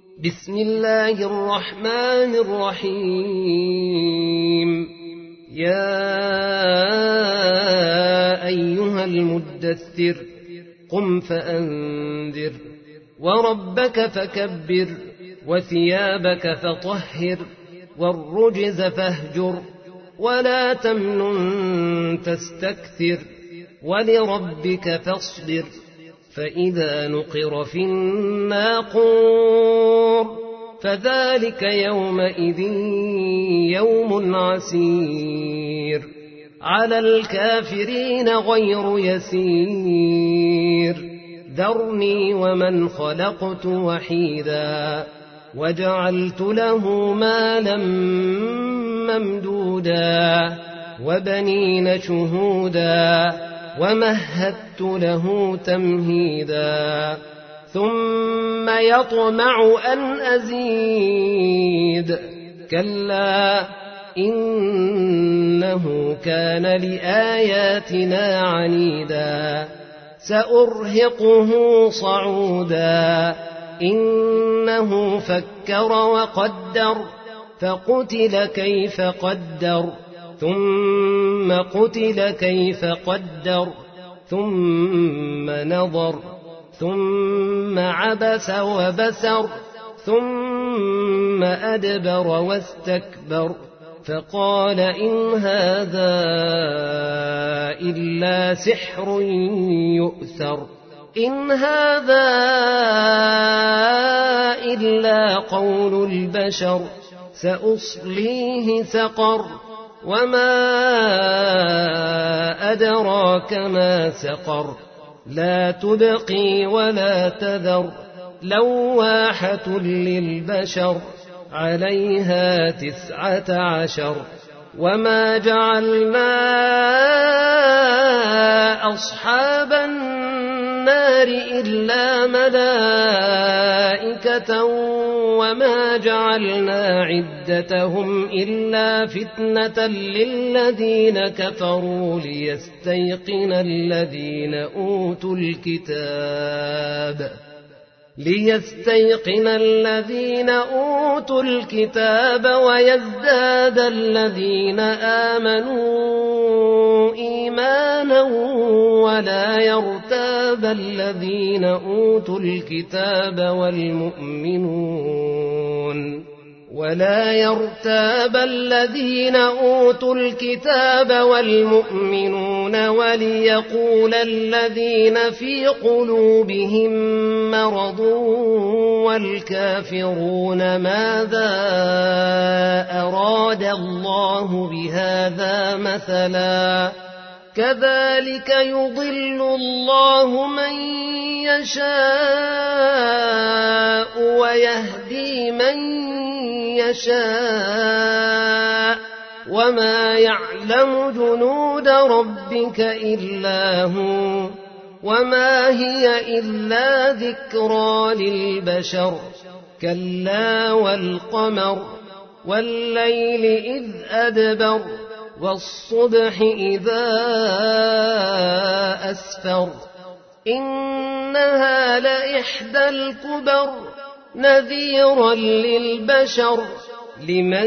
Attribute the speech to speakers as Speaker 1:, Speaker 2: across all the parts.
Speaker 1: بسم الله الرحمن الرحيم. يا أيها المدثر قم فأنذر وربك فكبر وثيابك فطهر والرجز فاهجر ولا تمنن تستكثر ولربك فاصبر فإذا نقر في الناقور فذلك يومئذ يوم عسير على الكافرين غير يسير ذرني ومن خلقت وحيدا وجعلت له مالا ممدودا وبنين شهودا ومهدت له تمهيدا ثم يطمع أن أزيد كلا إنه كان لآياتنا عنيدا سأرهقه صعودا إنه فكر وقدر فقتل كيف قدر ثم قتل كيف قدر ثم نظر ثم عبس وبسر ثم أدبر واستكبر فقال إن هذا إلا سحر يؤثر إن هذا إلا قول البشر سأصليه سقر وما أدراك ما سقر لا تبقي ولا تذر لواحة للبشر عليها 19 وما جعلنا أصحاب النار إلا ملائكة وما جعلنا عدتهم إلا فتنة للذين كفروا ليستيقن الذين أوتوا الكتاب ويزداد الذين آمنوا إيمانا ولا يرتاب الذين أوتوا الكتاب والمؤمنون وليقول الذين في قلوبهم مرض والكافرون ماذا أراد الله بهذا مثلا كذلك يضل الله من يشاء ويهدي من يشاء وما يعلم جنود ربك إلا هو وما هي إلا ذكرى للبشر كلا والقمر والليل إذ أدبر والصبح إذا أسفر إنها لإحدى الكبر نذيرا للبشر لمن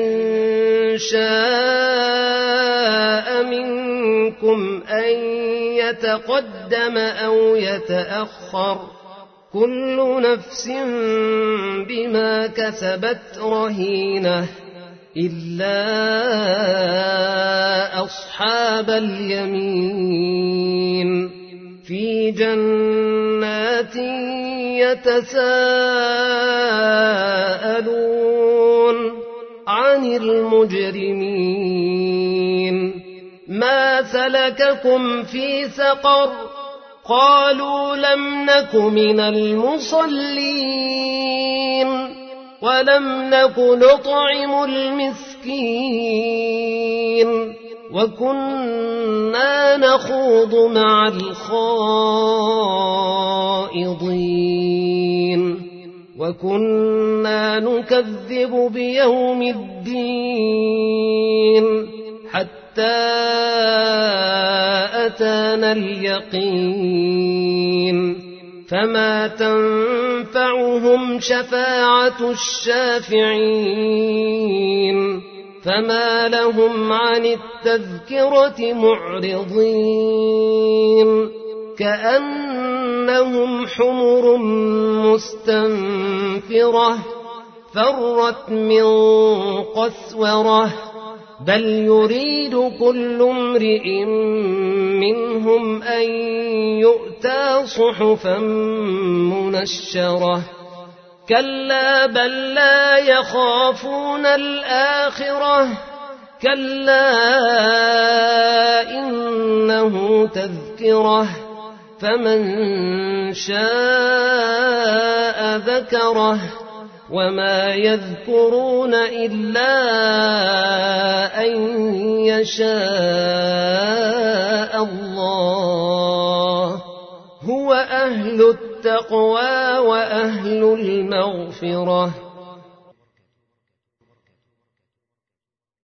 Speaker 1: شاء منكم أن يتقدم أو يتأخر كل نفس بما كسبت رهينة إلا أصحاب اليمين في جنات يتساءلون عن المجرمين ما سلككم في سقر قالوا لم نك من المصلين ولم نك نطعم المسكين وكنا نخوض مع الخائضين وكنا نكذب بيوم الدين حتى أتانا اليقين فما تنفعهم شفاعة الشافعين فما لهم عن التذكرة معرضين كأنهم حمر مستنفرة فرت من قسورة بل يريد كل امرئ منهم أن يؤتى صحفا منشرة كلا بل لا يخافون الآخرة كلا إنه تذكرة فمن شاء ذكره وما يذكرون إلا أن يشاء الله هو أهل التقوى وأهل المغفرة